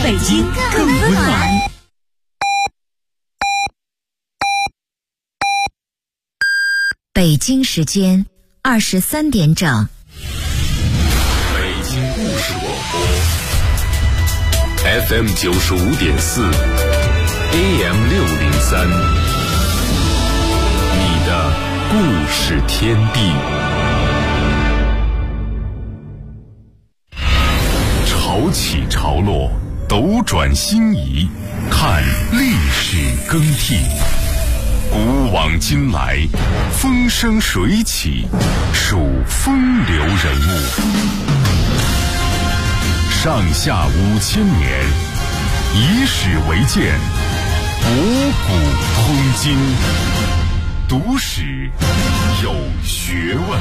北京更温暖。 北京时间23点整。 北京故事广播 FM 95.4 AM 603，你的故事天地。潮起潮落，斗转星移，看历史更替。古往今来，风生水起，数风流人物。上下5000年，以史为鉴，博古通今，读史有学问。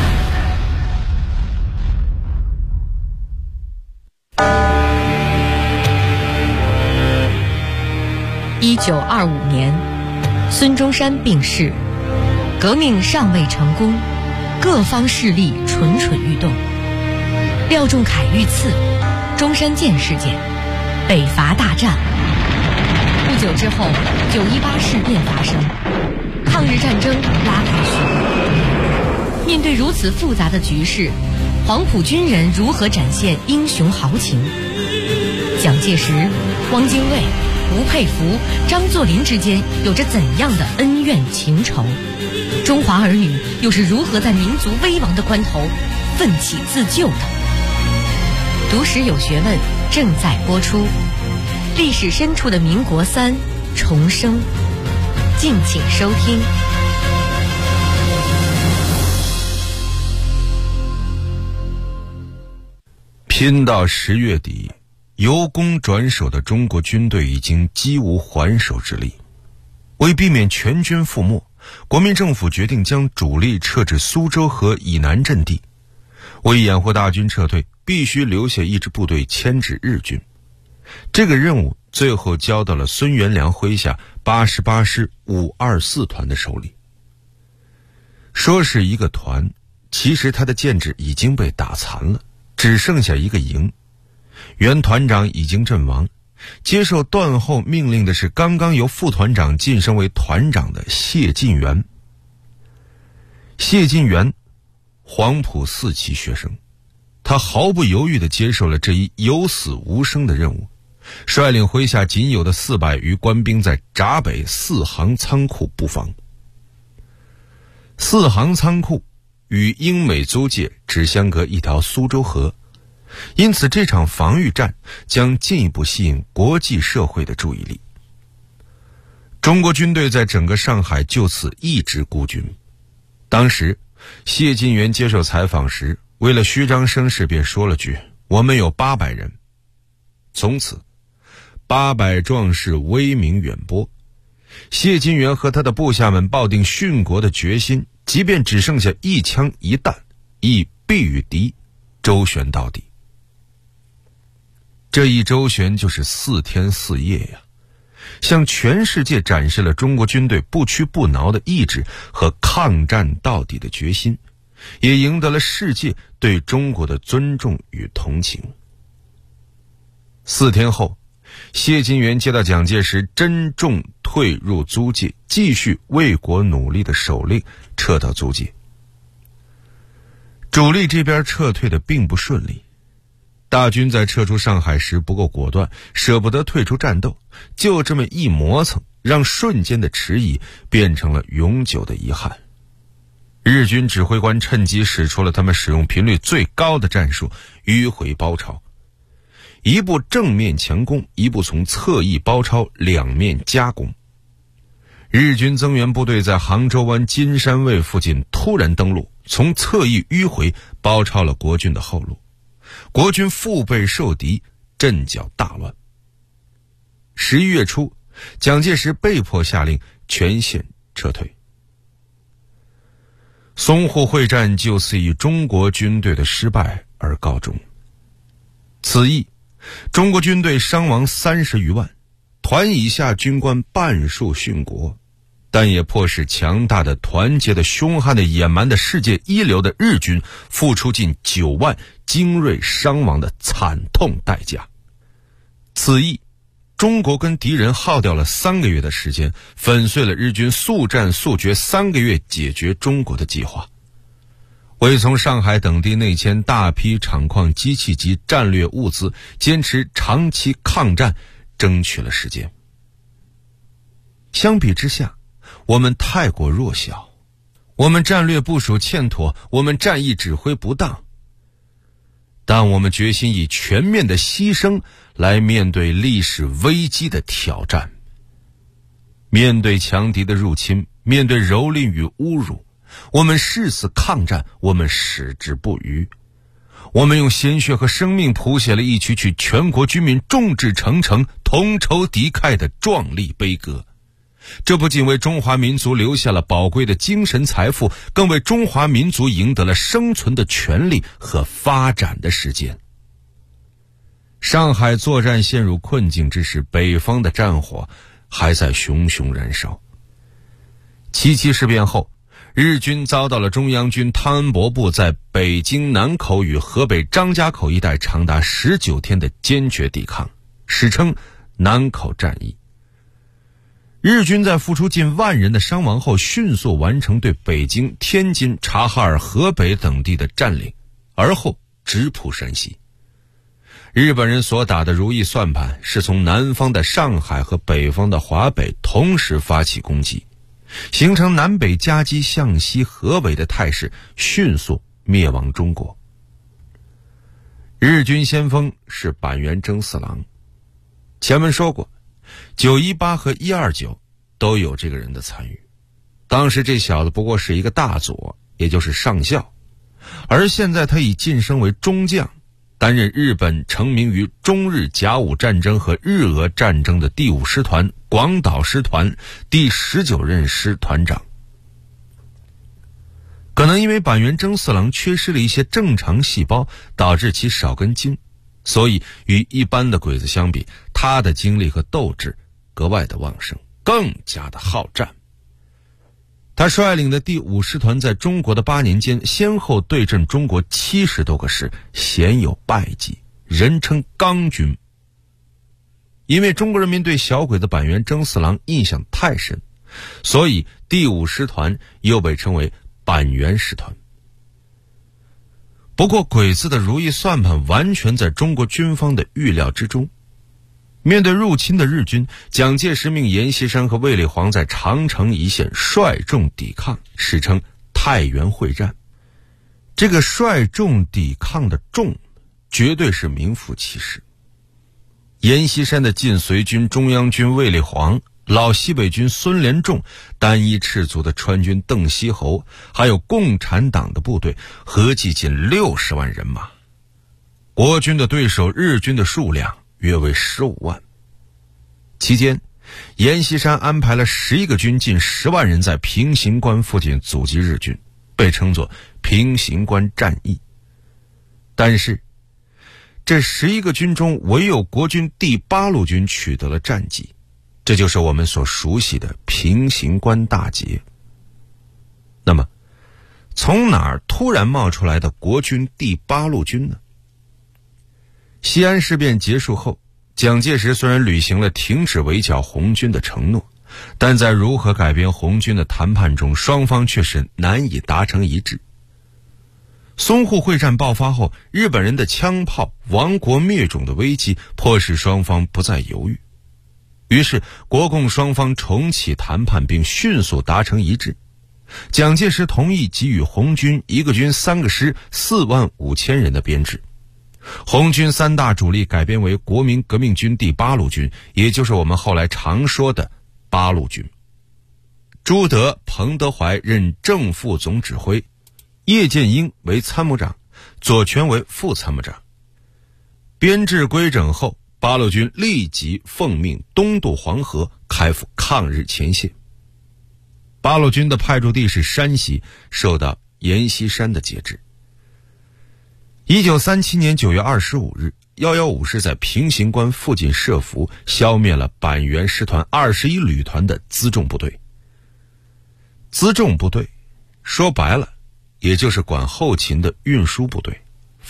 1925年，孙中山病逝，革命尚未成功，各方势力蠢蠢欲动。廖仲恺遇刺，中山舰事件，北伐大战。不久之后，918事变发生，抗日战争拉开序幕。面对如此复杂的局势，黄埔军人如何展现英雄豪情？蒋介石、汪精卫、吴佩孚、张作霖之间有着怎样的恩怨情仇？中华儿女又是如何在民族危亡的关头奋起自救的？读史有学问正在播出，历史深处的民国3重生，敬请收听。 拼到10月底，由攻转守的中国军队已经几无还手之力。为避免全军覆没，国民政府决定将主力撤至苏州河以南阵地。为掩护大军撤退，必须留下一支部队牵制日军。这个任务最后交到了孙元良麾下88师524团的手里。说是一个团，其实他的建制已经被打残了，只剩下一个营。原团长已经阵亡，接受断后命令的是刚刚由副团长晋升为团长的谢晋元。谢晋元，黄埔4期学生，他毫不犹豫地接受了这一有死无生的任务，率领麾下仅有的400余官兵在闸北4行仓库布防。4行仓库与英美租界只相隔一条苏州河，因此这场防御战将进一步吸引国际社会的注意力。中国军队在整个上海就此一支孤军。当时谢晋元接受采访时，为了虚张声势便说了句：我们有800人。从此800壮士威名远播。谢晋元和他的部下们抱定殉国的决心，即便只剩下一枪一弹，亦必与敌周旋到底。这一周旋就是4天4夜呀，向全世界展示了中国军队不屈不挠的意志和抗战到底的决心，也赢得了世界对中国的尊重与同情。4天后，谢晋元接到蒋介石珍重退入租界，继续为国努力的手令，撤到租界。主力这边撤退的并不顺利，大军在撤出上海时不够果断，舍不得退出战斗，就这么一磨蹭，让瞬间的迟疑变成了永久的遗憾。日军指挥官趁机使出了他们使用频率最高的战术——迂回包抄。一步正面强攻，一步从侧翼包抄，两面夹攻。日军增援部队在杭州湾金山卫附近突然登陆，从侧翼迂回包抄了国军的后路。国军腹背受敌，阵脚大乱。11月初，蒋介石被迫下令全线撤退。淞沪会战就此以中国军队的失败而告终。此役，中国军队伤亡30余万，团以下军官半数殉国，但也迫使强大的、团结的、凶悍的、野蛮的、世界一流的日军付出近9万精锐伤亡的惨痛代价。 此役，中国跟敌人耗掉了3个月的时间，粉碎了日军速战速决3个月解决中国的计划，为从上海等地内迁大批厂矿机器及战略物资，坚持长期抗战争取了时间。相比之下，我们太过弱小，我们战略部署欠妥，我们战役指挥不当，但我们决心以全面的牺牲来面对历史危机的挑战。面对强敌的入侵，面对蹂躏与侮辱，我们誓死抗战，我们矢志不渝。我们用鲜血和生命谱写了一曲曲全国军民众志成城、同仇敌忾的壮丽悲歌。这不仅为中华民族留下了宝贵的精神财富，更为中华民族赢得了生存的权利和发展的时间。上海作战陷入困境之时，北方的战火还在熊熊燃烧。七七事变后，日军遭到了中央军汤恩伯部在北京南口与河北张家口一带长达19天的坚决抵抗，史称南口战役。日军在付出近10000人的伤亡后，迅速完成对北京、天津、察哈尔、河北等地的占领，而后直扑山西。日本人所打的如意算盘是从南方的上海和北方的华北同时发起攻击，形成南北夹击向西合围的态势，迅速灭亡中国。日军先锋是板垣征四郎，前文说过918和129都有这个人的参与。当时这小子不过是一个大佐，也就是上校，而现在他已晋升为中将，担任日本成名于中日甲午战争和日俄战争的第5师团广岛师团第19任师团长。可能因为板垣征四郎缺失了一些正常细胞，导致其少根筋，所以与一般的鬼子相比，他的精力和斗志格外的旺盛，更加的好战。他率领的第5师团在中国的8年间，先后对阵中国70多个师，鲜有败绩，人称钢军。因为中国人民对小鬼子板垣征四郎印象太深，所以第5师团又被称为板垣师团。不过鬼子的如意算盘完全在中国军方的预料之中。面对入侵的日军，蒋介石命阎锡山和卫立煌在长城一线率众抵抗，史称太原会战。这个率众抵抗的众绝对是名副其实。阎锡山的晋绥军中央军卫立煌，老西北军孙连仲，单一赤足的川军邓锡侯，还有共产党的部队，合计近60万人马。国军的对手日军的数量约为15万。期间，阎锡山安排了11个军近10万人在平型关附近阻击日军，被称作平型关战役。但是这11个军中，唯有国军第8路军取得了战绩，这就是我们所熟悉的平型关大捷。那么从哪儿突然冒出来的国军第8路军呢？西安事变结束后，蒋介石虽然履行了停止围剿红军的承诺，但在如何改编红军的谈判中，双方却是难以达成一致。淞沪会战爆发后，日本人的枪炮亡国灭种的危机迫使双方不再犹豫，于是国共双方重启谈判，并迅速达成一致。蒋介石同意给予红军1个军3个师4万5千人的编制。红军3大主力改编为国民革命军第8路军，也就是我们后来常说的8路军。朱德、彭德怀任正副总指挥，叶剑英为参谋长，左权为副参谋长。编制规整后，8路军立即奉命东渡黄河，开赴抗日前线。8路军的派驻地是山西，受到阎锡山的节制。1937年9月25日，115师在平型关附近设伏，消灭了板垣师团21旅团的辎重部队。辎重部队说白了，也就是管后勤的运输部队，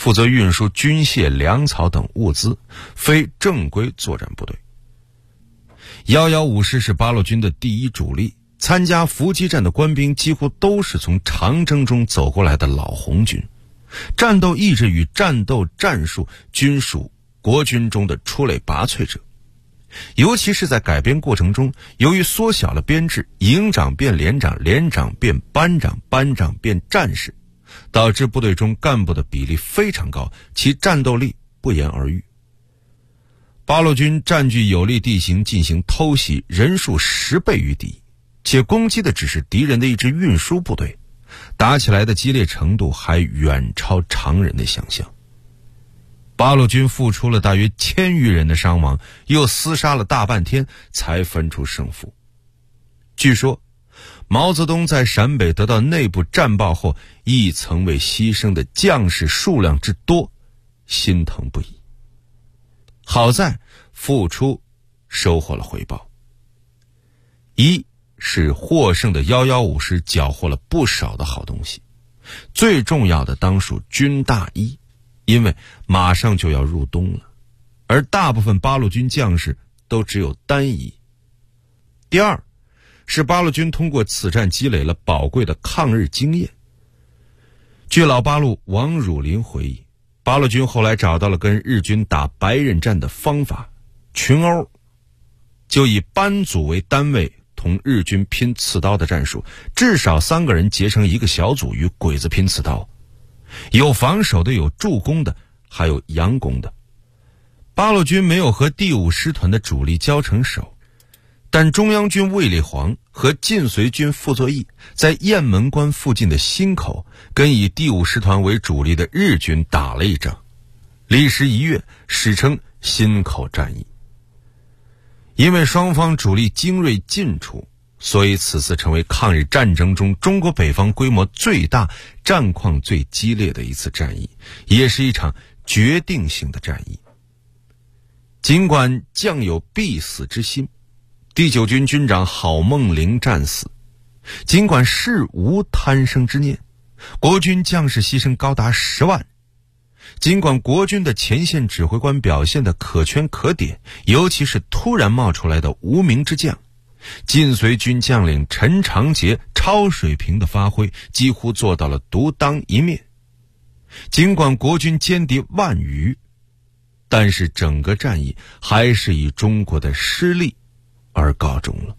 负责运输军械、粮草等物资，非正规作战部队。115师是八路军的第一主力，参加伏击战的官兵几乎都是从长征中走过来的老红军，战斗意志与战斗战术均属国军中的出类拔萃者。尤其是在改编过程中，由于缩小了编制，营长变连长，连长变班长，班长变战士，导致部队中干部的比例非常高，其战斗力不言而喻。八路军占据有利地形进行偷袭，人数10倍于敌，且攻击的只是敌人的一支运输部队，打起来的激烈程度还远超常人的想象。八路军付出了大约1000余人的伤亡，又厮杀了大半天才分出胜负。据说毛泽东在陕北得到内部战报后，亦曾为牺牲的将士数量之多心疼不已。好在付出收获了回报。一是获胜的115师缴获了不少的好东西，最重要的当属军大衣，因为马上就要入冬了，而大部分八路军将士都只有单衣。第二是八路军通过此战积累了宝贵的抗日经验。据老八路王汝霖回忆，八路军后来找到了跟日军打白刃战的方法，群殴，就以班组为单位同日军拼刺刀的战术，至少3个人结成一个小组与鬼子拼刺刀，有防守的，有助攻的，还有佯攻的。八路军没有和第5师团的主力交成手，但中央军卫立煌和晋绥军傅作义在雁门关附近的忻口跟以第5师团为主力的日军打了一仗，历时1月，史称忻口战役。因为双方主力精锐尽出，所以此次成为抗日战争中中国北方规模最大、战况最激烈的一次战役，也是一场决定性的战役。尽管将有必死之心，第9军军长郝梦龄战死，尽管事无贪生之念，国军将士牺牲高达10万，尽管国军的前线指挥官表现得可圈可点，尤其是突然冒出来的无名之将，晋绥军将领陈长捷超水平的发挥，几乎做到了独当一面。尽管国军歼敌万余，但是整个战役还是以中国的失利而告终了。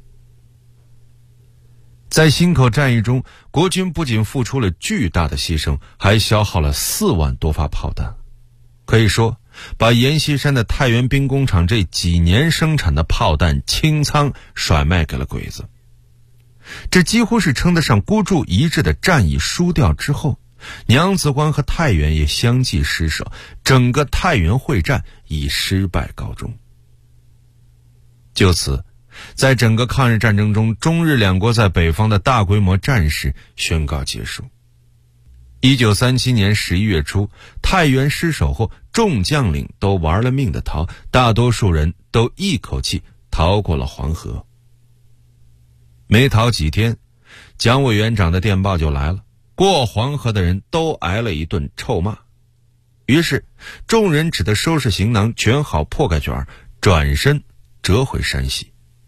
在忻口战役中，国军不仅付出了巨大的牺牲，还消耗了4万多发炮弹，可以说把阎锡山的太原兵工厂这几年生产的炮弹清仓甩卖给了鬼子。这几乎是称得上孤注一掷的战役输掉之后，娘子关和太原也相继失守，整个太原会战以失败告终。就此，在整个抗日战争中，中日两国在北方的大规模战事宣告结束。1937年11月初，太原失守后，众将领都玩了命的逃，大多数人都一口气逃过了黄河。没逃几天，蒋委员长的电报就来了，过黄河的人都挨了一顿臭骂。于是众人只得收拾行囊，卷好破盖卷，转身折回山西。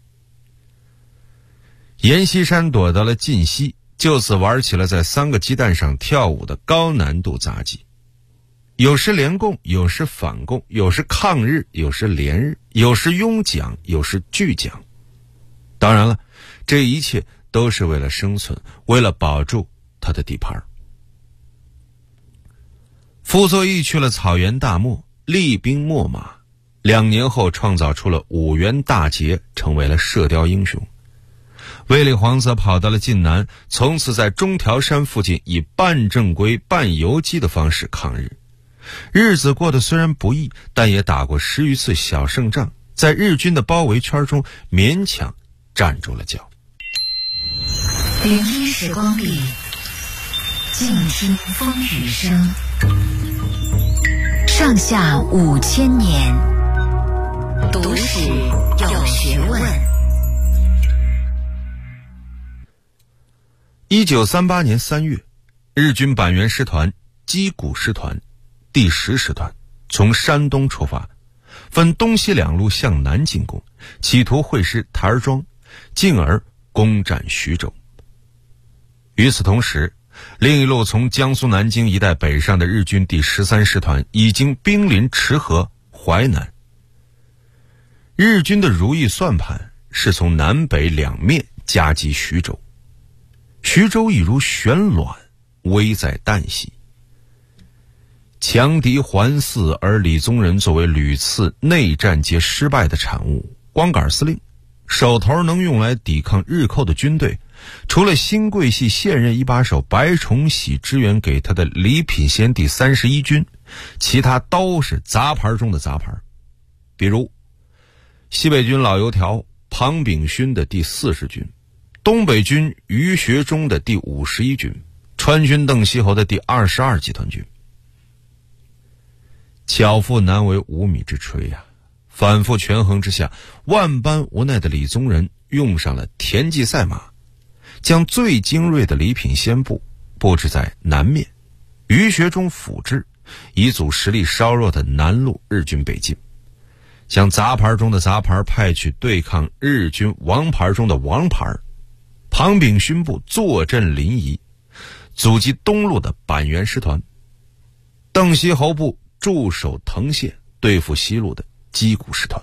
阎锡山躲到了晋西，就此玩起了在3个鸡蛋上跳舞的高难度杂技，有时联共，有时反共，有时抗日，有时联日，有时拥蒋，有时拒蒋。当然了，这一切都是为了生存，为了保住他的地盘。傅作义去了草原大漠，厉兵秣马，2年后创造出了5员大捷，成为了射雕英雄。卫立煌则跑到了晋南，从此在中条山附近以半正规半游击的方式抗日。日子过得虽然不易，但也打过10余次小胜仗，在日军的包围圈中勉强站住了脚。 聆听时光里，静听风雨声。上下5000年，读史有学问。 1938年3月，日军板垣师团、矶谷师团第10师团从山东出发，分东西两路向南进攻，企图会师台儿庄，进而攻占徐州。与此同时，另一路从江苏南京一带北上的日军第13师团已经兵临池河、淮南。日军的如意算盘是从南北两面夹击徐州，徐州已如悬卵，危在旦夕。强敌环伺，而李宗仁作为屡次内战皆失败的产物，光杆司令，手头能用来抵抗日寇的军队，除了新桂系现任一把手白崇禧支援给他的李品仙第31军，其他都是杂牌中的杂牌。比如西北军老油条庞炳勋的第40军，东北军于学忠的第51军，川军邓锡侯的第22集团军。巧妇难为无米之炊呀，反复权衡之下，万般无奈的李宗仁用上了田忌赛马，将最精锐的李品仙部布置在南面，于学忠辅之，以阻实力稍弱的南路日军北进，将杂牌中的杂牌派去对抗日军王牌中的王牌，庞炳勋部坐镇临沂，阻击东路的板垣师团，邓锡侯部驻守藤县，对付西路的矶谷师团。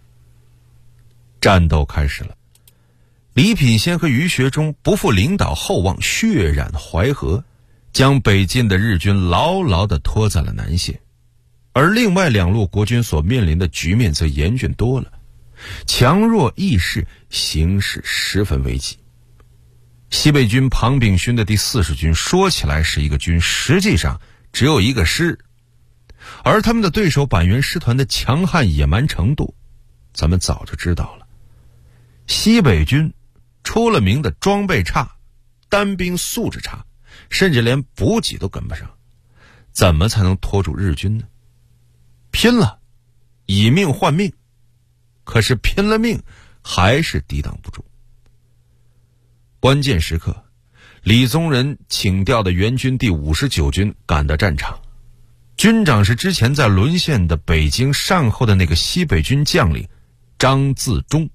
战斗开始了，李品仙和于学忠不负领导厚望，血染淮河，将北进的日军牢牢地拖在了南线。而另外两路国军所面临的局面则严峻多了，强弱易势，形势十分危急。西北军庞炳勋的第40军说起来是一个军，实际上只有一个师，而他们的对手板垣师团的强悍野蛮程度，咱们早就知道了。西北军出了名的装备差，单兵素质差，甚至连补给都跟不上，怎么才能拖住日军呢？拼了，以命换命，可是拼了命还是抵挡不住。关键时刻，李宗仁请调的援军第59军赶到战场，军长是之前在沦陷的北京善后的那个西北军将领张自忠。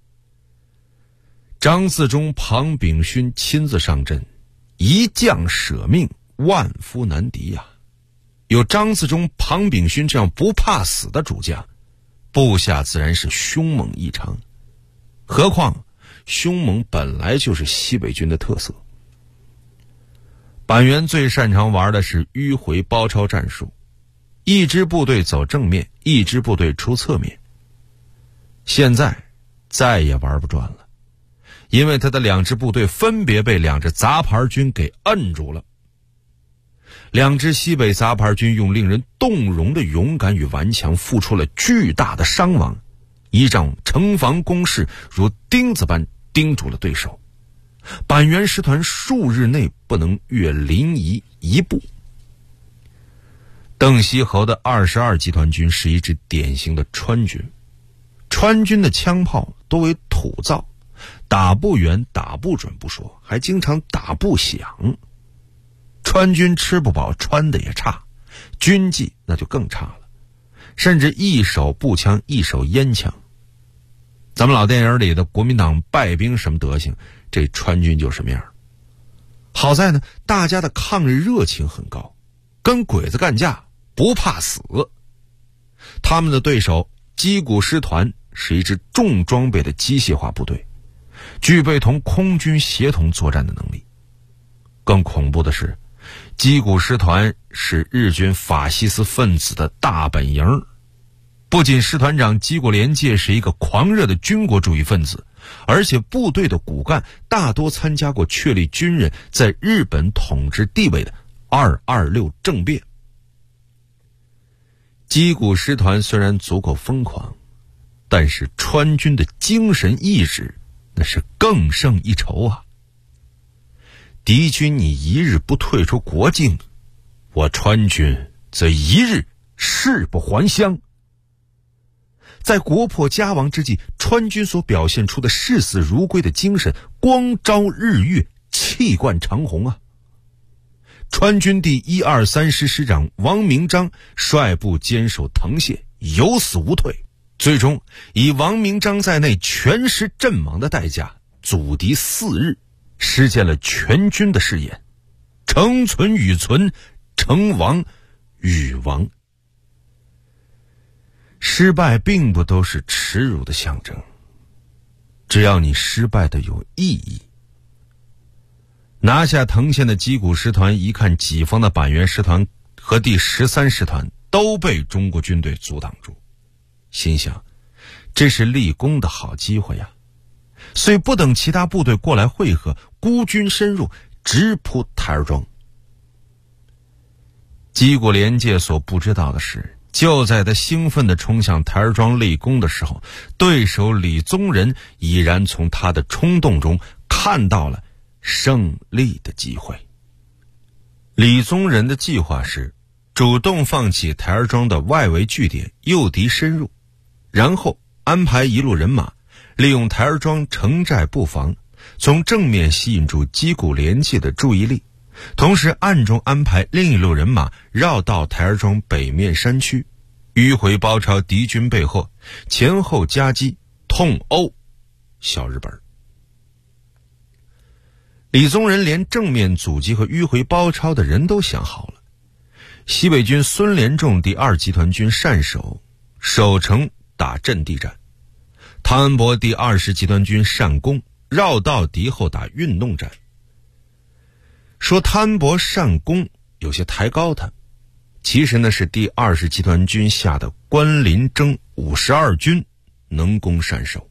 张自忠、庞炳勋亲自上阵，一将舍命，万夫难敌呀。有张自忠、庞炳勋这样不怕死的主将，部下自然是凶猛异常。何况凶猛本来就是西北军的特色。板垣最擅长玩的是迂回包抄战术，一支部队走正面，一支部队出侧面。现在再也玩不转了，因为他的两支部队分别被两支杂牌军给摁住了。两支西北杂牌军用令人动容的勇敢与顽强，付出了巨大的伤亡，依仗城防工事如钉子般钉住了对手。板垣师团数日内不能越临沂一步。邓锡侯的22集团军是一支典型的川军，川军的枪炮多为土造，打不远打不准不说，还经常打不响。川军吃不饱，穿的也差，军纪那就更差了，甚至一手步枪一手烟枪。咱们老电影里的国民党败兵什么德行，这川军就什么样。好在呢，大家的抗日热情很高，跟鬼子干架不怕死。他们的对手矶谷师团是一支重装备的机械化部队，具备同空军协同作战的能力。更恐怖的是，矶谷师团是日军法西斯分子的大本营。不仅师团长矶谷廉介是一个狂热的军国主义分子，而且部队的骨干大多参加过确立军人在日本统治地位的226政变。矶谷师团虽然足够疯狂，但是川军的精神意志那是更胜一筹啊。敌军你一日不退出国境，我川军则一日誓不还乡。在国破家亡之际，川军所表现出的视死如归的精神，光昭日月，气贯长虹啊！ 川军第123师师长王明章率部坚守藤县，有死无退，最终以王明章在内全师阵亡的代价，阻敌4日，实现了全军的誓言：城存与存，城亡与亡。失败并不都是耻辱的象征，只要你失败的有意义。拿下藤县的矶谷师团一看己方的板垣师团和第13师团都被中国军队阻挡住，心想这是立功的好机会呀，所以不等其他部队过来会合，孤军深入，直扑台儿庄。矶谷廉介所不知道的是，就在他兴奋地冲向台儿庄立功的时候，对手李宗仁已然从他的冲动中看到了胜利的机会。李宗仁的计划是主动放弃台儿庄的外围据点，诱敌深入，然后安排一路人马利用台儿庄城寨布防，从正面吸引住矶谷廉介的注意力，同时暗中安排另一路人马绕到台儿庄北面山区，迂回包抄敌军背后，前后夹击，痛殴小日本。李宗仁连正面阻击和迂回包抄的人都想好了。西北军孙连仲第2集团军善守，守城打阵地战；汤恩伯第20集团军善攻，绕道敌后打运动战。说汤恩伯善攻有些抬高他，其实呢是第20集团军下的关林征52军能攻善守。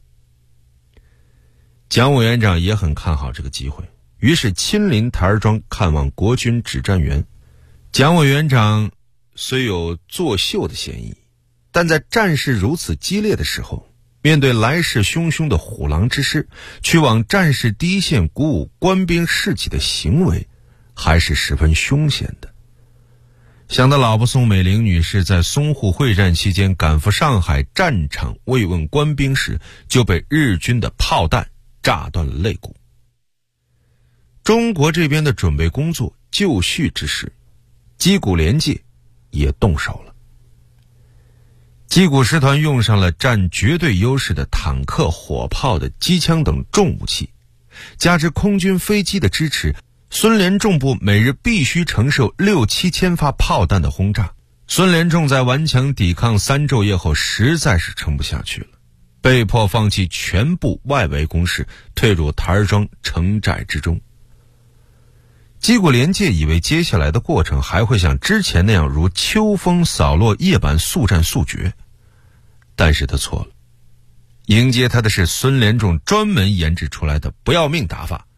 蒋委员长也很看好这个机会，于是亲临台儿庄看望国军指战员。蒋委员长虽有作秀的嫌疑，但在战事如此激烈的时候，面对来势汹汹的虎狼之师，去往战事第一线鼓舞官兵士气的行为，还是十分凶险的。想到老婆宋美龄女士在淞沪会战期间赶赴上海战场慰问官兵时，就被日军的炮弹炸断了肋骨。中国这边的准备工作就绪之时，矶谷廉介也动手了。矶谷师团用上了占绝对优势的坦克、火炮的机枪等重武器，加之空军飞机的支持，孙连仲部每日必须承受6-7千发炮弹的轰炸。孙连仲在顽强抵抗3昼夜后，实在是撑不下去了，被迫放弃全部外围攻势，退入台儿庄城寨之中。矶谷廉介以为接下来的过程还会像之前那样如秋风扫落叶般速战速决，但是他错了。迎接他的是孙连仲专门研制出来的不要命打法。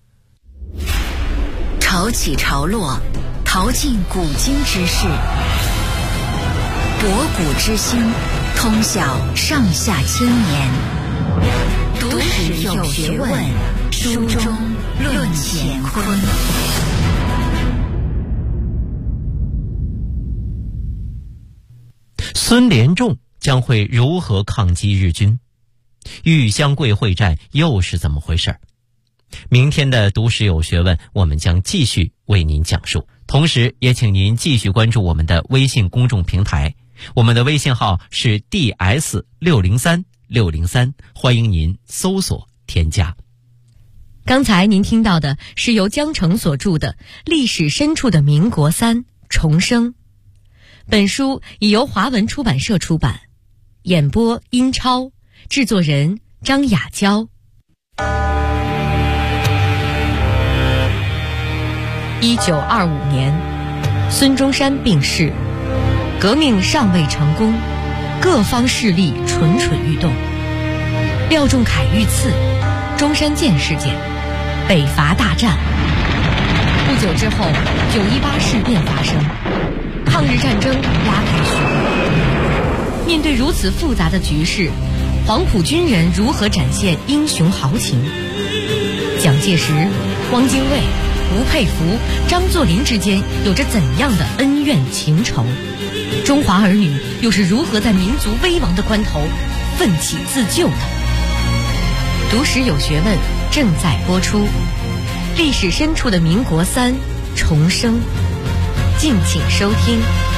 潮起潮落，淘尽古今之事，博古之心，通晓上下千年。读史有学问，书中论乾坤。 孙连仲将会如何抗击日军？玉香桂会战又是怎么回事？明天的读史有学问，我们将继续为您讲述。同时也请您继续关注我们的微信公众平台，我们的微信号是 DS603603，欢迎您搜索添加。 刚才您听到的是由江澄所著的《历史深处的民国3重生》，本书已由华文出版社出版，演播殷超，制作人张雅娇。1925年，孙中山病逝，革命尚未成功，各方势力蠢蠢欲动。廖仲恺遇刺，中山舰事件，北伐大战。不久之后，918事变发生，抗日战争拉开序幕。面对如此复杂的局势，黄埔军人如何展现英雄豪情？蒋介石、汪精卫、吴佩孚、张作霖之间有着怎样的恩怨情仇？中华儿女又是如何在民族危亡的关头奋起自救的？读史有学问正在播出，历史深处的民国3重生。 敬请收听。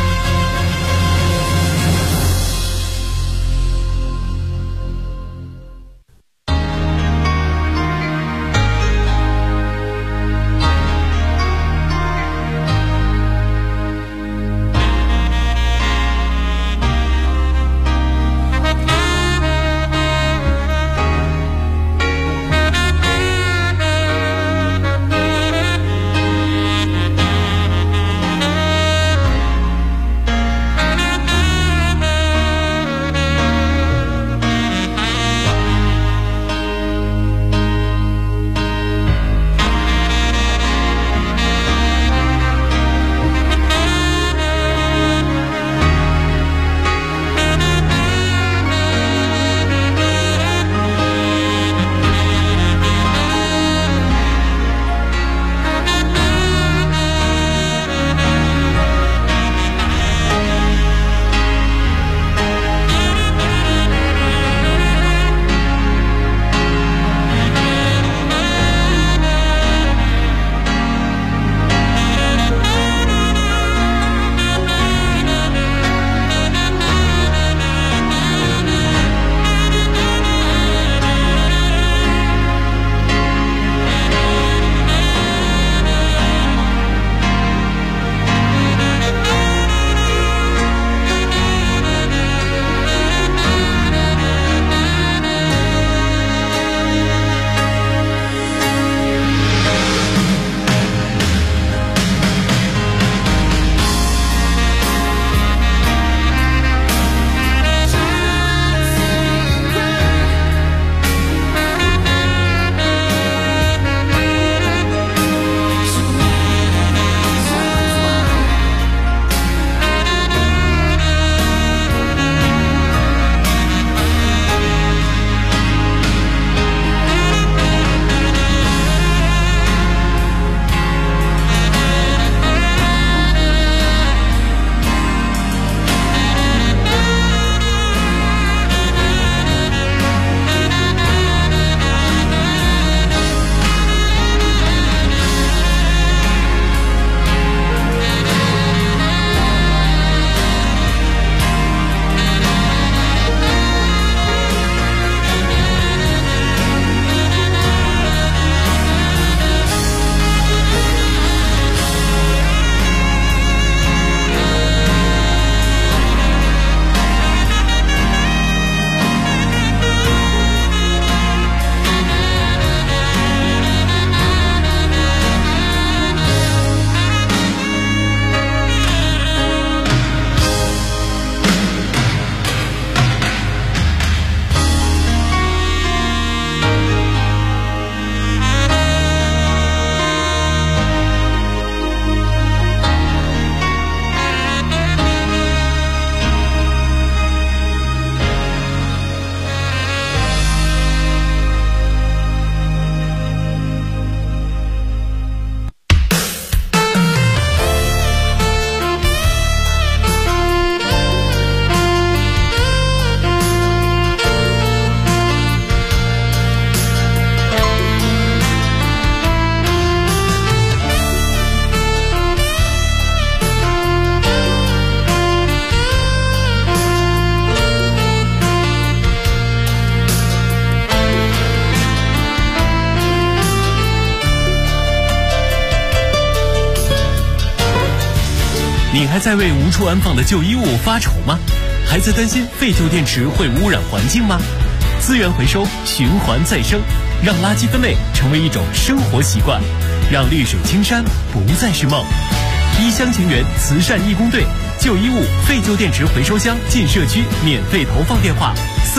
你还在为无处安放的旧衣物发愁吗？还在担心废旧电池会污染环境吗？资源回收，循环再生，让垃圾分类成为一种生活习惯，让绿水青山不再是梦。一乡情缘慈善义工队旧衣物废旧电池回收箱进社区免费投放电话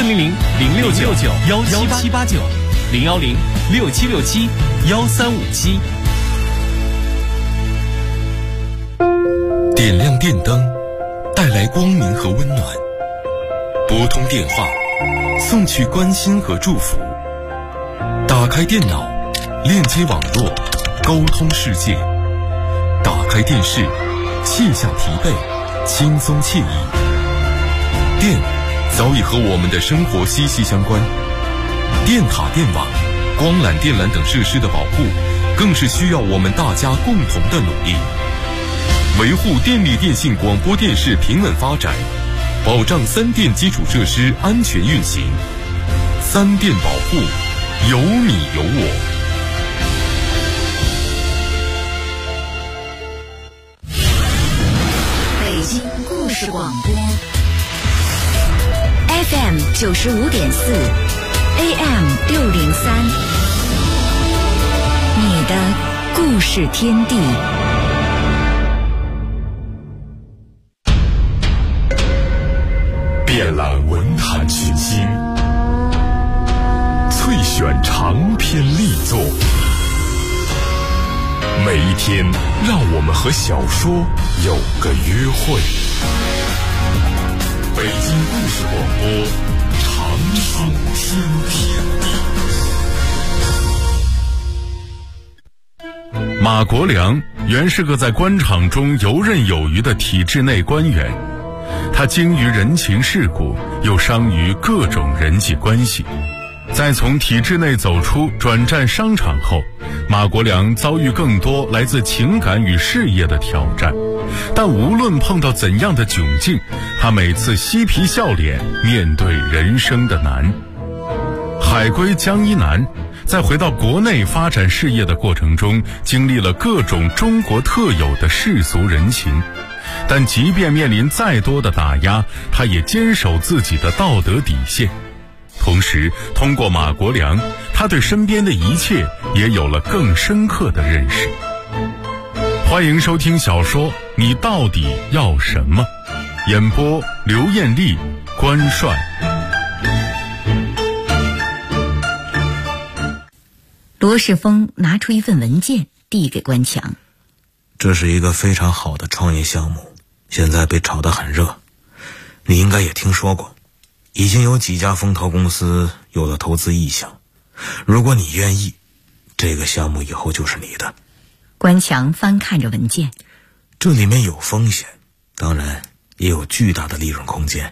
：400-069-1789，010-6767-1357。 点亮电灯，带来光明和温暖；拨通电话，送去关心和祝福；打开电脑，链接网络，沟通世界；打开电视，卸下疲惫，轻松惬意。电早已和我们的生活息息相关，电塔、电网、光缆、电缆等设施的保护，更是需要我们大家共同的努力。 维护电力电信广播电视平稳发展，保障三电基础设施安全运行。三电保护，有你有我。 北京故事广播 FM 95.4 AM 603，你的故事天地。 遍览文坛群星，萃选长篇力作。每一天，让我们和小说有个约会。北京故事广播，长寿天地。马国良原是个在官场中游刃有余的体制内官员，他精于人情世故，又商于各种人际关系。在从体制内走出，转战商场后，马国良遭遇更多来自情感与事业的挑战，但无论碰到怎样的窘境，他每次嬉皮笑脸面对人生的难。海归江一南在回到国内发展事业的过程中，经历了各种中国特有的世俗人情，但即便面临再多的打压，他也坚守自己的道德底线。同时，通过马国良，他对身边的一切也有了更深刻的认识。欢迎收听小说《你到底要什么》，演播刘艳丽、关帅。 罗世峰拿出一份文件递给关强。 这是一个非常好的创业项目，现在被炒得很热，你应该也听说过，已经有几家风投公司有了投资意向。如果你愿意，这个项目以后就是你的。 关强翻看着文件， 这里面有风险，当然也有巨大的利润空间。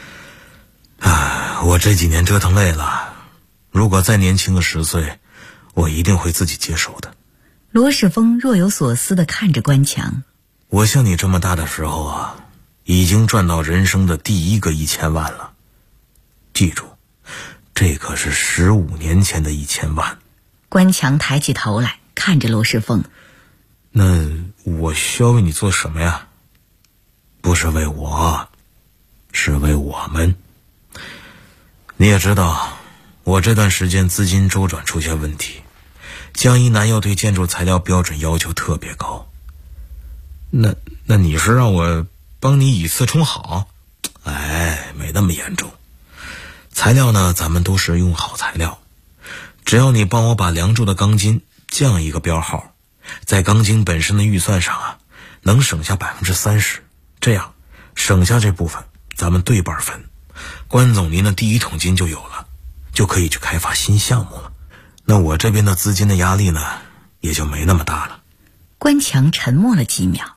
我这几年折腾累了，如果再年轻个10岁，我一定会自己接手的。 罗世峰若有所思地看着关强。 我像你这么大的时候啊，已经赚到人生的第一个1000万了。记住，这可是15年前的1000万。 关强抬起头来看着罗世峰。 那我需要为你做什么呀？不是为我，是为我们。你也知道，我这段时间资金周转出现问题，江一南要对建筑材料标准要求特别高。那你是让我帮你以次充好？没那么严重。材料呢，咱们都是用好材料，只要你帮我把梁柱的钢筋降一个标号，在钢筋本身的预算上啊，能省下30%，这样省下这部分咱们对半分，关总您的第一桶金就有了，就可以去开发新项目了。那我这边的资金的压力呢，也就没那么大了。 关强沉默了几秒。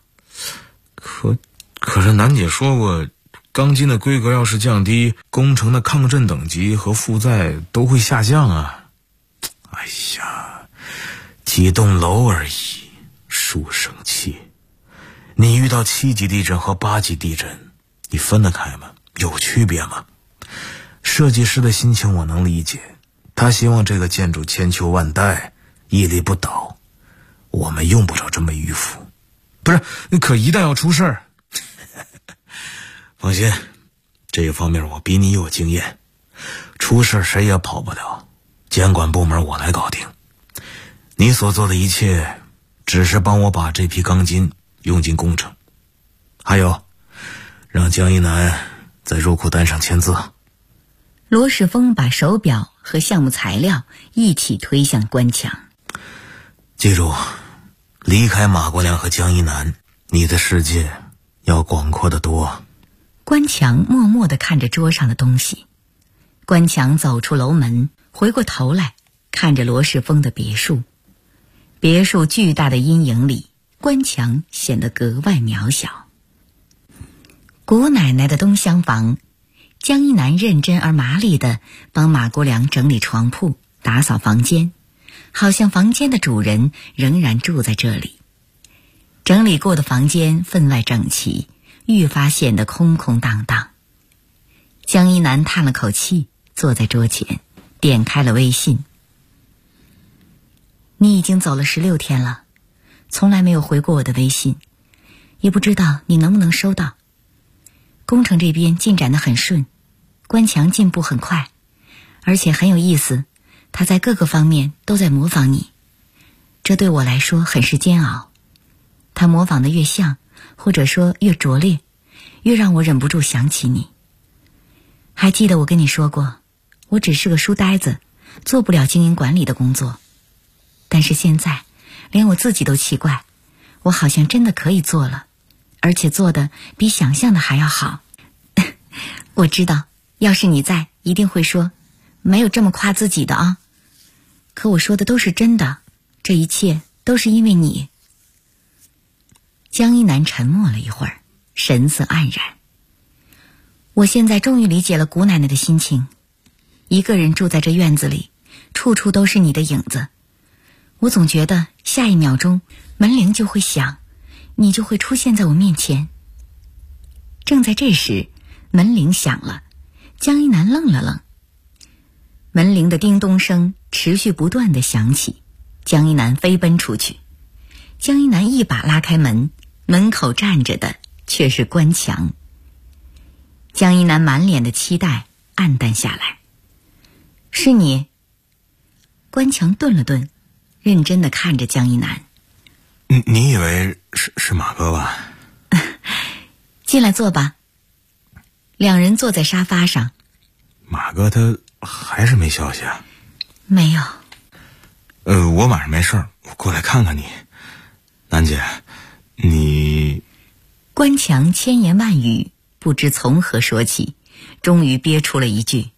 可是楠姐说过，钢筋的规格要是降低，工程的抗震等级和负载都会下降啊。几栋楼而已，数生气。你遇到7级地震和8级地震，你分得开吗？有区别吗？设计师的心情我能理解，他希望这个建筑千秋万代，屹立不倒。我们用不着这么迂腐。不是，可一旦要出事儿，放心，这个方面我比你有经验，出事谁也跑不了，监管部门我来搞定。你所做的一切只是帮我把这批钢筋用进工程，还有让江一南在入库单上签字。 罗世峰把手表和项目材料一起推向关强。 记住，离开马国良和江一南，你的世界要广阔得多。 关强默默地看着桌上的东西。关强走出楼门，回过头来看着罗世峰的别墅。别墅巨大的阴影里，关强显得格外渺小。谷奶奶的东厢房，江一南认真而麻利地帮马国良整理床铺，打扫房间，好像房间的主人仍然住在这里。 整理过的房间分外整齐，愈发显得空空荡荡。江一南叹了口气，坐在桌前，点开了微信。你已经走了16天了，从来没有回过我的微信，也不知道你能不能收到。工程这边进展得很顺，关强进步很快，而且很有意思，他在各个方面都在模仿你，这对我来说很是煎熬。他模仿得越像，或者说越拙劣，越让我忍不住想起你。还记得我跟你说过，我只是个书呆子，做不了经营管理的工作。但是现在，连我自己都奇怪，我好像真的可以做了，而且做得比想象的还要好。我知道，要是你在，一定会说，没有这么夸自己的啊。可我说的都是真的，这一切都是因为你。江一南沉默了一会儿，神色黯然。我现在终于理解了姑奶奶的心情，一个人住在这院子里，处处都是你的影子。我总觉得下一秒钟门铃就会响，你就会出现在我面前。正在这时，门铃响了，江一南愣了愣。门铃的叮咚声持续不断地响起，江一南飞奔出去。江一南一把拉开门，门口站着的却是关强。江一南满脸的期待黯淡下来。是你？关强顿了顿，认真地看着江一南。 你以为是马哥吧？ 进来坐吧。两人坐在沙发上。 马哥他还是没消息啊？ 没有。 我晚上没事儿，我过来看看你。楠姐，你…… 关强千言万语，不知从何说起，终于憋出了一句：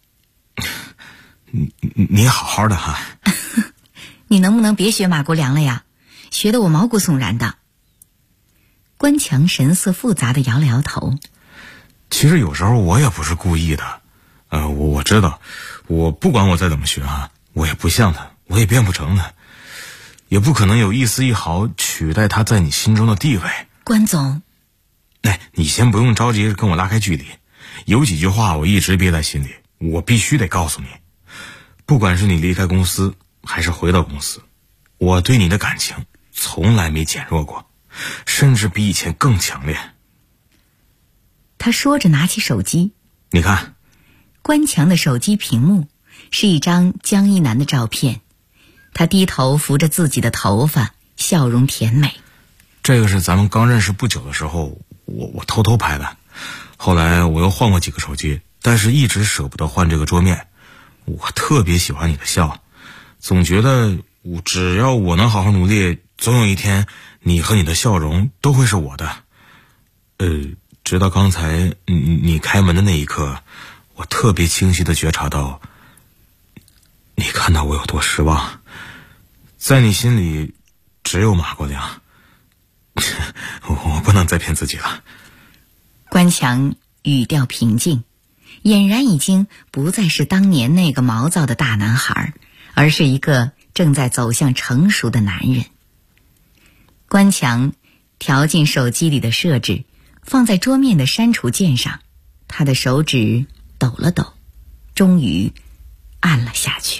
你好好的哈。 你能不能别学马国良了呀？学得我毛骨悚然的。关强神色复杂的摇了摇头。 其实有时候我也不是故意的，我知道，我不管我再怎么学啊，我也不像他，我也变不成他，也不可能有一丝一毫取代他在你心中的地位。 关总， 你先不用着急跟我拉开距离，有几句话我一直憋在心里，我必须得告诉你。不管是你离开公司还是回到公司，我对你的感情从来没减弱过，甚至比以前更强烈。 他说着拿起手机， 你看， 关强的手机屏幕是一张江一南的照片，他低头扶着自己的头发，笑容甜美。 这个是咱们刚认识不久的时候我偷偷拍的，后来我又换过几个手机，但是一直舍不得换这个桌面。我特别喜欢你的笑，总觉得只要我能好好努力，总有一天你和你的笑容都会是我的。直到刚才你开门的那一刻，我特别清晰地觉察到你看到我有多失望。在你心里只有马国良。我不能再骗自己了。 关强语调平静，俨然已经不再是当年那个毛躁的大男孩，而是一个正在走向成熟的男人。关强调进手机里的设置，放在桌面的删除键上，他的手指抖了抖，终于按了下去。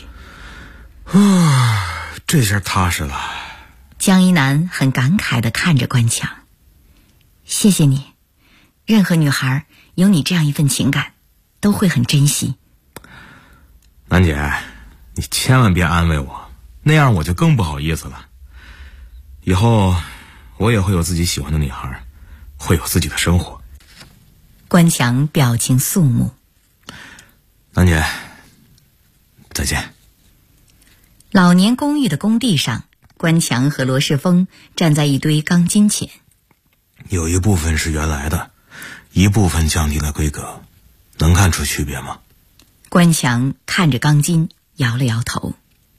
这下踏实了。 江一南很感慨地看着关强。谢谢你，任何女孩有你这样一份情感都会很珍惜。 楠姐，你千万别安慰我，那样我就更不好意思了。以后我也会有自己喜欢的女孩，会有自己的生活。 关强表情肃穆。 楠姐，再见。 老年公寓的工地上，关强和罗世峰站在一堆钢筋前。 有一部分是原来的，一部分降低了规格，能看出区别吗？ 关强看着钢筋，摇了摇头。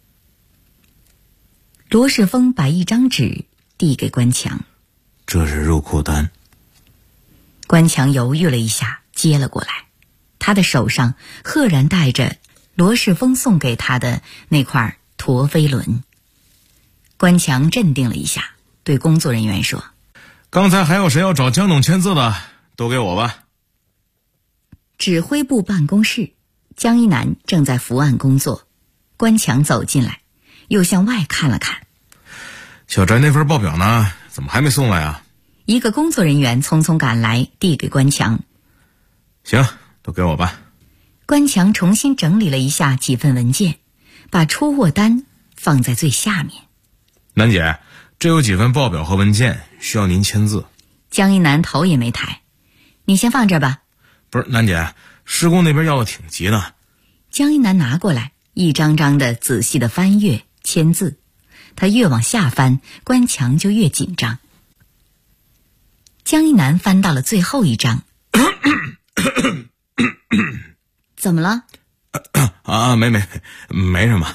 罗世峰把一张纸递给关强。 这是入库单。 关强犹豫了一下，接了过来。他的手上赫然带着罗世峰送给他的那块陀飞轮。关强镇定了一下，对工作人员说： 刚才还有谁要找江总签字的，都给我吧。 指挥部办公室，江一南正在伏案工作。关强走进来，又向外看了看。 小翟那份报表呢？怎么还没送来啊？ 一个工作人员匆匆赶来，递给关强。 行，都给我吧。 关强重新整理了一下几份文件，把出货单放在最下面。 南姐，这有几份报表和文件需要您签字。 江一南头也没抬。你先放这儿吧。 不是，南姐，施工那边要的挺急的。 江一南拿过来，一张张的仔细的翻阅签字。他越往下翻，关强就越紧张。江一南翻到了最后一张。怎么了？ 没什么。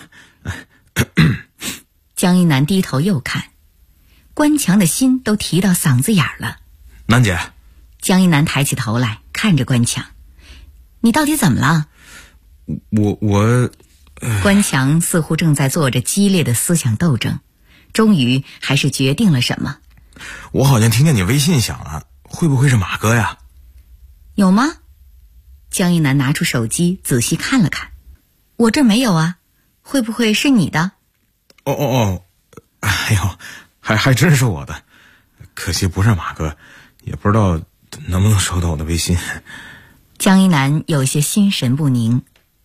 江一南低头又看，关强的心都提到嗓子眼儿了。 南姐。 江一南抬起头来看着关强，你到底怎么了？ 我关强似乎正在做着激烈的思想斗争，终于还是决定了什么。 我好像听见你微信响了，会不会是马哥呀？ 有吗？江一南拿出手机仔细看了看，我这没有啊，会不会是你的？ 哎呦，还真是我的，可惜不是马哥，也不知道能不能收到我的微信。 江一南有些心神不宁。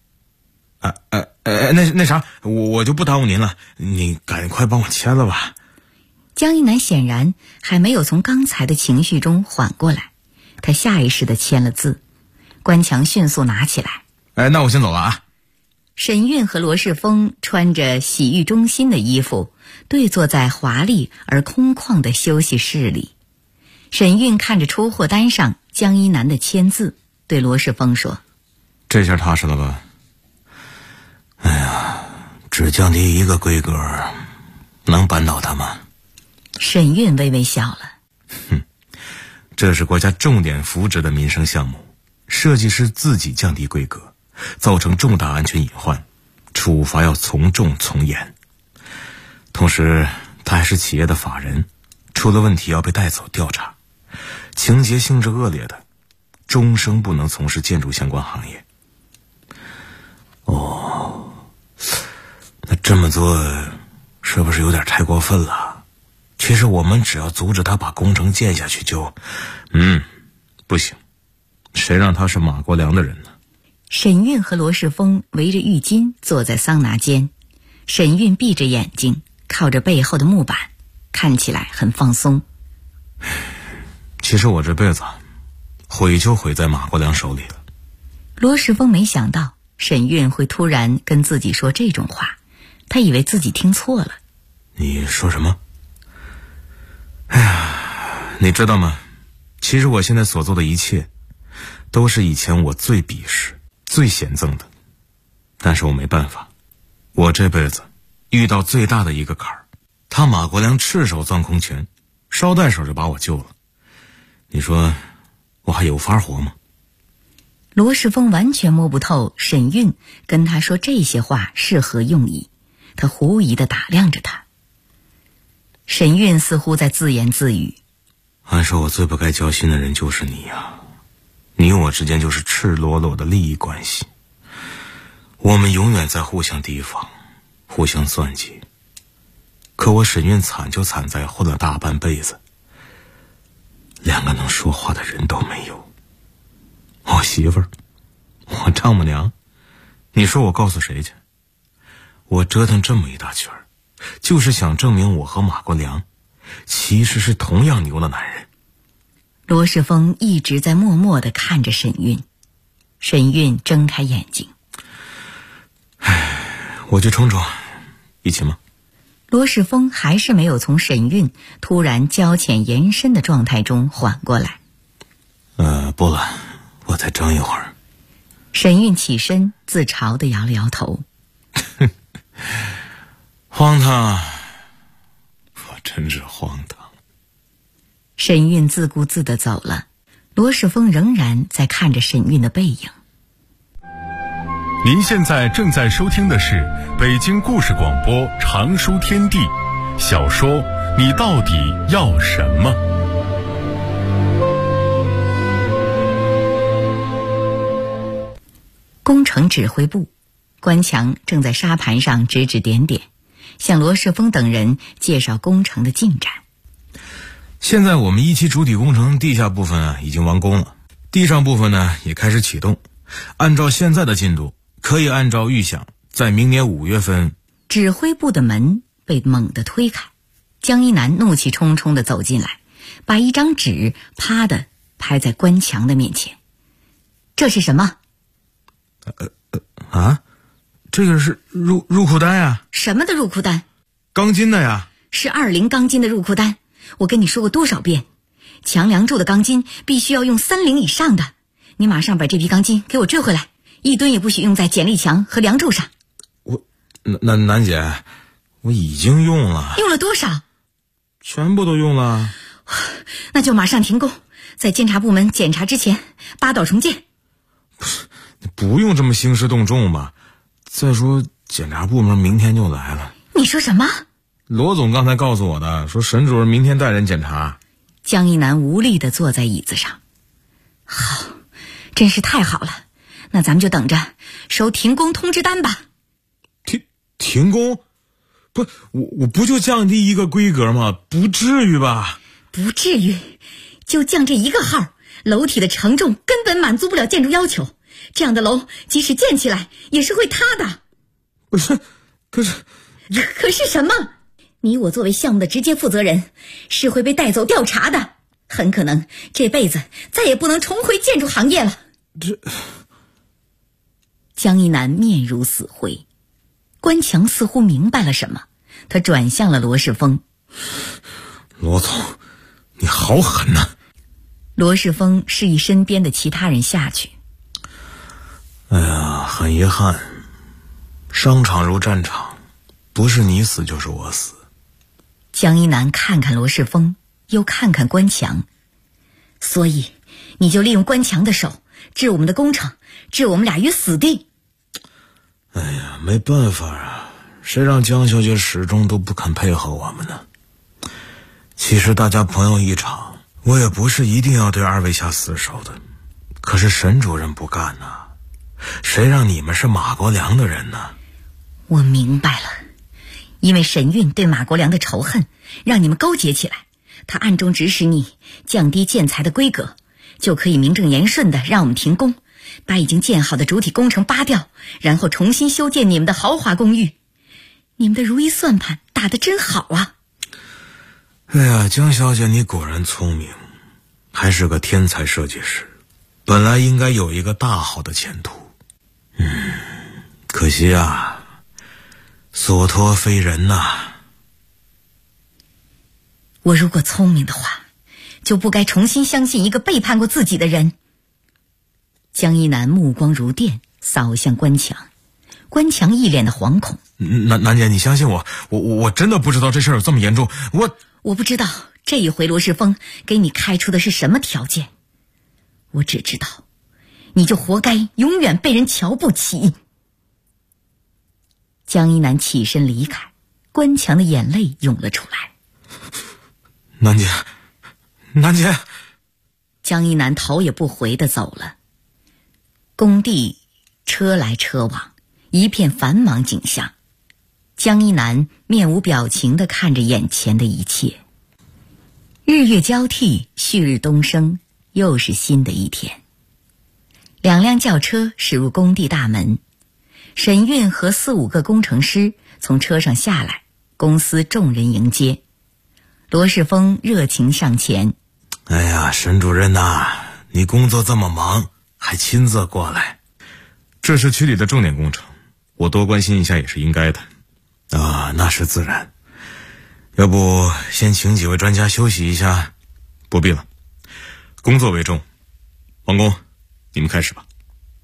那啥，我就不耽误您了，你赶快帮我签了吧。 江一南显然还没有从刚才的情绪中缓过来，他下意识地签了字。关强迅速拿起来。 那我先走了啊。 沈韵和罗世峰穿着洗浴中心的衣服，对坐在华丽而空旷的休息室里。沈韵看着出货单上江一南的签字，对罗世峰说： 这下踏实了吧？哎呀，只降低一个规格，能扳倒他吗？ 沈韵微微笑了。 这是国家重点扶植的民生项目，设计师自己降低规格，造成重大安全隐患，处罚要从重从严。同时他还是企业的法人，出了问题要被带走调查，情节性质恶劣的，终生不能从事建筑相关行业。那这么做是不是有点太过分了？其实我们只要阻止他把工程建下去就……不行，谁让他是马国良的人呢？ 沈韵和罗世峰围着浴巾坐在桑拿间，沈韵闭着眼睛，靠着背后的木板，看起来很放松。 其实我这辈子毁就毁在马国良手里了。 罗世峰没想到沈韵会突然跟自己说这种话，他以为自己听错了。 你说什么？哎呀，你知道吗？其实我现在所做的一切都是以前我最鄙视最险憎的，但是我没办法，我这辈子遇到最大的一个坎儿，他马国良赤手钻空拳，捎带手就把我救了，你说我还有法活吗？ 罗世峰完全摸不透沈韵跟他说这些话是何用意，他狐疑地打量着他。沈韵似乎在自言自语： 按说我最不该交心的人就是你呀，你我之间就是赤裸裸的利益关系，我们永远在互相提防，互相算计。可我沈韵惨就惨在混了大半辈子，两个能说话的人都没有。我媳妇儿，我丈母娘，你说我告诉谁去？我折腾这么一大圈，就是想证明我和马国良其实是同样牛的男人。 罗世峰一直在默默地看着沈韵，沈韵睁开眼睛。 我去冲冲，一起吗？ 罗世峰还是没有从沈韵突然交浅言深的状态中缓过来。 不了，我再争一会儿。 沈韵起身自嘲地摇了摇头。 荒唐，我真是荒唐。 沈韵自顾自地走了，罗世峰仍然在看着沈韵的背影。 您现在正在收听的是北京故事广播长书天地小说《你到底要什么》， 工程指挥部，关强正在沙盘上指指点点，向罗世峰等人介绍工程的进展。 现在我们1期主体工程地下部分已经完工了，地上部分呢也开始启动。按照现在的进度，可以按照预想，在明年5月份。 指挥部的门被猛地推开，江一南怒气冲冲地走进来，把一张纸啪地拍在关强的面前。这是什么？ 这个是入库单呀。 什么的入库单？ 钢筋的呀。 是20钢筋的入库单。我跟你说过多少遍，强梁柱的钢筋必须要用30以上的。你马上把这批钢筋给我追回来，1吨也不许用在剪力墙和梁柱上。 楠姐，我已经用了。 用了多少？ 全部都用了。 那就马上停工，在监察部门检查之前拔倒重建。 你不用这么兴师动众吧。再说检察部门明天就来了。 你说什么？ 罗总刚才告诉我的，说沈主任明天带人检查。 江一南无力地坐在椅子上。好，真是太好了，那咱们就等着收停工通知单吧。 停工？不，我不就降低1个规格吗？不至于吧？ 不至于，就降这1个号，楼体的承重根本满足不了建筑要求，这样的楼即使建起来也是会塌的。 不是，可是什么？你我作为项目的直接负责人，是会被带走调查的，很可能这辈子再也不能重回建筑行业了。江一南面如死灰。关强似乎明白了什么，他转向了罗世峰。 罗总，你好狠呐！ 罗世峰示意身边的其他人下去。 哎呀，很遗憾，商场如战场，不是你死就是我死。 江一南看看罗世峰，又看看关强。所以你就利用关强的手置我们的工程，置我们俩于死地。 哎呀，没办法啊，谁让江小姐始终都不肯配合我们呢？其实大家朋友一场，我也不是一定要对2位下死手的。可是沈主任不干呐，谁让你们是马国良的人呢？ 我明白了，因为沈运对马国良的仇恨，让你们勾结起来，他暗中指使你降低建材的规格，就可以名正言顺地让我们停工，把已经建好的主体工程扒掉，然后重新修建你们的豪华公寓。你们的如意算盘打得真好啊！ 哎呀，江小姐，你果然聪明，还是个天才设计师，本来应该有一个大好的前途。可惜啊，所托非人呐。 我如果聪明的话，就不该重新相信一个背叛过自己的人。江一南目光如电，扫向关强。关强一脸的惶恐。 楠姐，你相信我，我真的不知道这事儿有这么严重。 我不知道这一回罗世峰给你开出的是什么条件，我只知道你就活该永远被人瞧不起。江一南起身离开，关强的眼泪涌了出来。 楠姐。 江一南头也不回地走了。工地车来车往，一片繁忙景象。江一南面无表情地看着眼前的一切。日月交替，旭日东升，又是新的一天。2辆轿车驶入工地大门，沈运和4、5个工程师从车上下来，公司众人迎接。罗世峰热情上前。 哎呀，沈主任呐，你工作这么忙，还亲自过来。这是区里的重点工程，我多关心一下也是应该的。那是自然。要不先请几位专家休息一下？不必了，工作为重。王工，你们开始吧。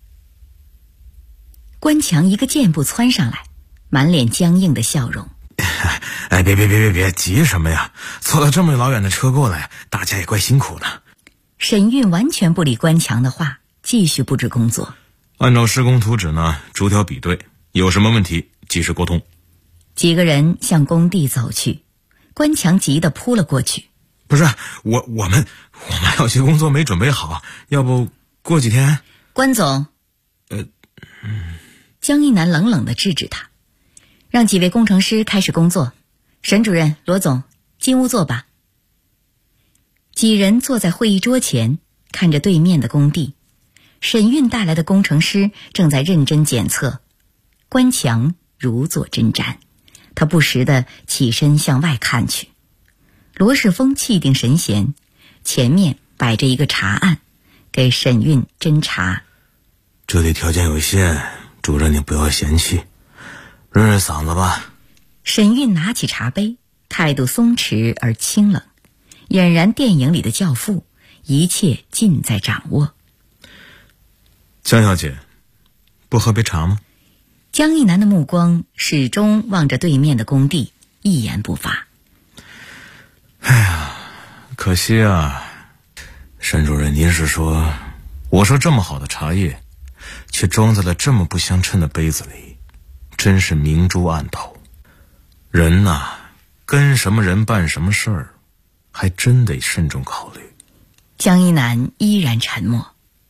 关强一个箭步窜上来，满脸僵硬的笑容。 哎，别急什么呀？坐了这么老远的车过来，大家也怪辛苦的。 沈运完全不理关强的话，继续布置工作。 按照施工图纸呢，逐条比对，有什么问题及时沟通。 几个人向工地走去，关强急得扑了过去。 不是，我们有些工作没准备好，要不过几天？ 关总， 江一南冷冷地制止他，让几位工程师开始工作。沈主任、罗总，进屋坐吧。几人坐在会议桌前，看着对面的工地。沈运带来的工程师正在认真检测，关强如坐针毡，他不时地起身向外看去。罗世峰气定神闲，前面摆着一个茶案，给沈运斟茶。 这里条件有限，主任你不要嫌弃，润润嗓子吧。 沈运拿起茶杯，态度松弛而清冷，俨然电影里的教父，一切尽在掌握。 江小姐，不喝杯茶吗？ 江一南的目光始终望着对面的工地，一言不发。 哎呀，可惜啊，沈主任，您是说，我说这么好的茶叶，却装在了这么不相称的杯子里，真是明珠暗投。人呐，跟什么人办什么事儿，还真得慎重考虑。 江一南依然沉默。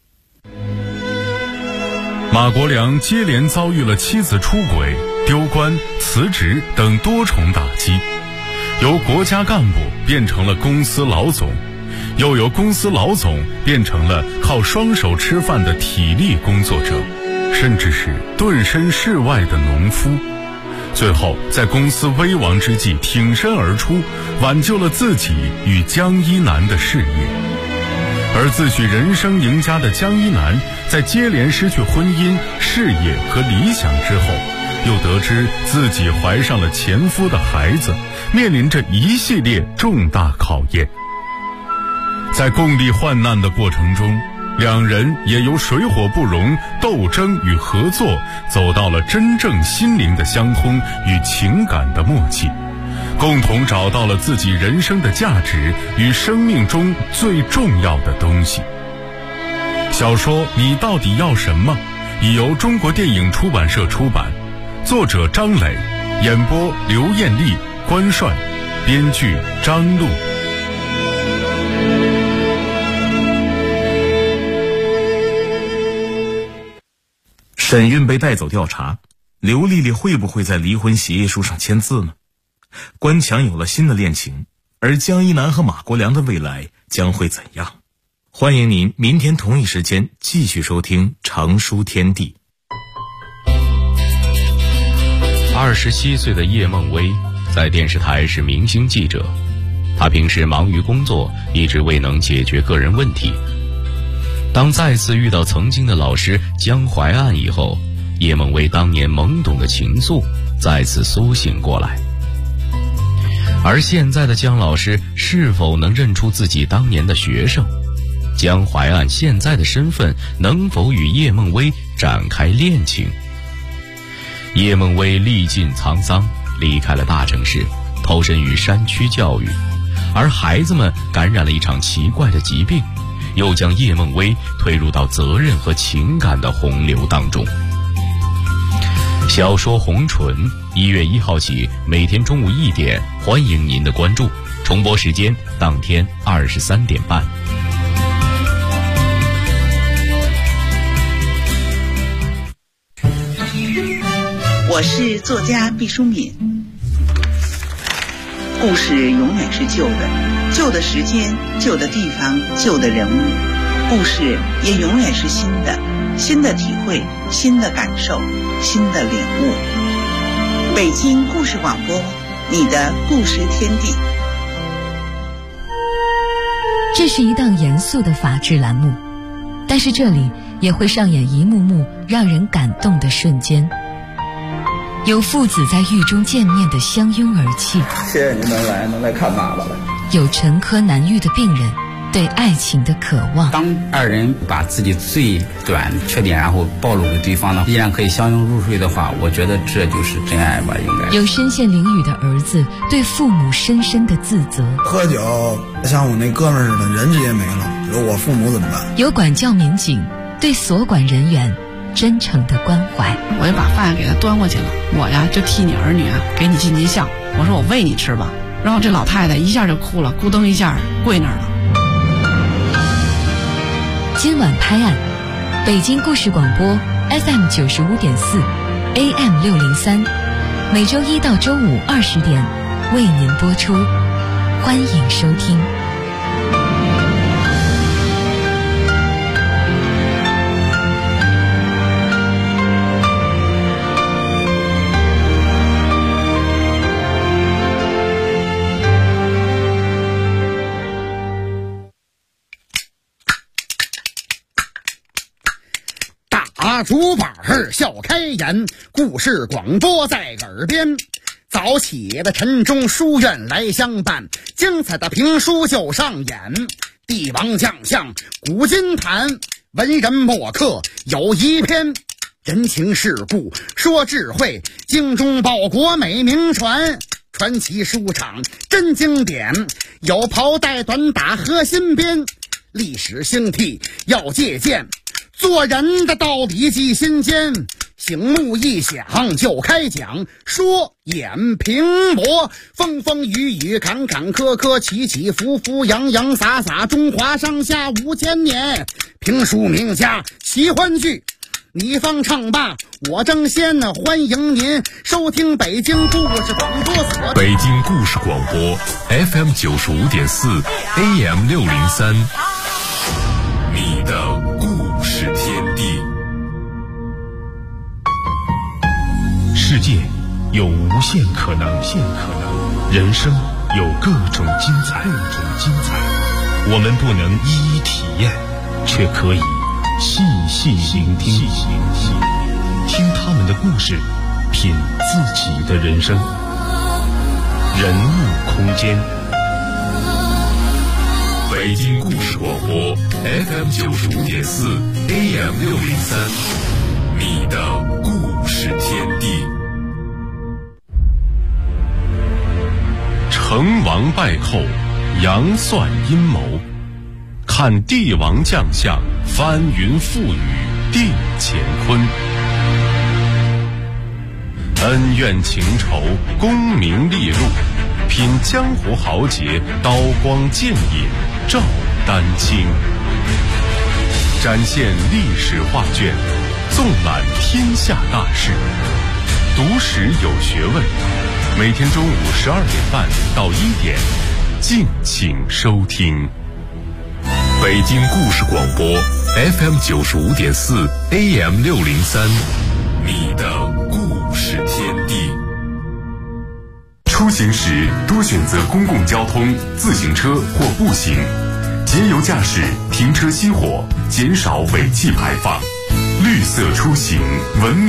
马国良接连遭遇了妻子出轨、丢官、辞职等多重打击，由国家干部变成了公司老总，又由公司老总变成了靠双手吃饭的体力工作者，甚至是顿身事外的农夫。最后在公司危亡之际挺身而出，挽救了自己与江一南的事业。而自诩人生赢家的江一南，在接连失去婚姻、事业和理想之后，又得知自己怀上了前夫的孩子，面临着一系列重大考验。在共历患难的过程中，两人也由水火不容、斗争与合作，走到了真正心灵的相通与情感的默契，共同找到了自己人生的价值与生命中最重要的东西。小说《你到底要什么》已由中国电影出版社出版，作者张磊，演播刘艳丽、关帅，编剧张璐。 沈运被带走调查，刘丽丽会不会在离婚协议书上签字呢？关强有了新的恋情，而江一南和马国良的未来将会怎样？欢迎您明天同一时间继续收听长书天地。 27岁的叶梦薇在电视台是明星记者，她平时忙于工作，一直未能解决个人问题。当再次遇到曾经的老师江淮岸以后，叶梦薇当年懵懂的情愫再次苏醒过来。而现在的江老师是否能认出自己当年的学生？江淮岸现在的身份能否与叶梦薇展开恋情？叶梦薇历尽沧桑，离开了大城市，投身于山区教育，而孩子们感染了一场奇怪的疾病，又将叶梦薇推入到责任和情感的洪流当中。小说《红唇》1月1号起，每天中午1点，欢迎您的关注。重播时间当天23点半。 我是作家毕淑敏。故事永远是旧的，旧的时间、旧的地方、旧的人物，故事也永远是新的，新的体会，新的感受，新的领悟。北京故事广播，你的故事天地。 这是一档严肃的法制栏目，但是这里也会上演一幕幕让人感动的瞬间。有父子在狱中见面的相拥而泣， 谢谢您能来看爸爸了。 有沉疴难愈的病人对爱情的渴望。 当二人把自己最短的缺点然后暴露给对方呢，依然可以相拥入睡的话，我觉得这就是真爱吧，应该。 有身陷囹圄的儿子对父母深深的自责。 喝酒像我那哥们儿似的，人质也没了，有我父母怎么办？ 有管教民警对所管人员真诚的关怀。 我就把饭给他端过去了，我呀就替你儿女啊给你尽尽孝，我说我喂你吃吧。然后这老太太一下就哭了，咕噔一下跪那儿了。 今晚拍案，北京故事广播 FM 95.4 AM 603，每周一到周五20点为您播出，欢迎收听。 大竹板儿笑开颜，故事广播在耳边。早起的晨钟书院来相伴，精彩的评书就上演。帝王将相古今谈，文人墨客有一篇。人情世故说智慧，精忠报国美名传。传奇书场真经典，有袍带短打和新编。历史兴替要借鉴，做人的道理记心间。醒目一响就开讲，说演评驳，风风雨雨坎坎坷坷，起起伏伏洋洋洒洒，中华上下5000年。评书名家奇欢剧，你方唱罢我争先，欢迎您收听北京故事广播所。 北京故事广播 FM 95.4 AM 603，你的故事天地。世界有无限可能，人生有各种精彩。我们不能一一体验，却可以细细聆听，听他们的故事，品自己的人生。人物空间，北京故事广播 FM 95.4 AM 603，你的故事天地。成王败寇，杨算阴谋，看帝王将相，翻云覆雨定乾坤。恩怨情仇，功名利禄，品江湖豪杰，刀光剑影照丹青。展现历史画卷，纵览天下大事，读史有学问。每天中午12点半到1点，敬请收听。北京故事广播 FM 95.4 AM 603，你的故事天地。出行时多选择公共交通、自行车或步行，节油驾驶，停车熄火，减少尾气排放。绿色出行，文明